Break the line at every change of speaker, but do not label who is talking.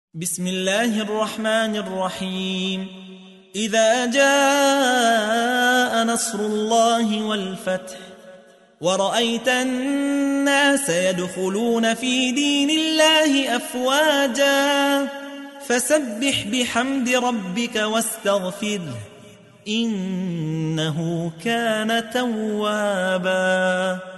بسم الله الرحمن الرحيم. إذا جاء نصر الله والفتح ورأيت الناس يدخلون في دين الله أفواجا فسبح بحمد ربك واستغفره إنه كان توابا.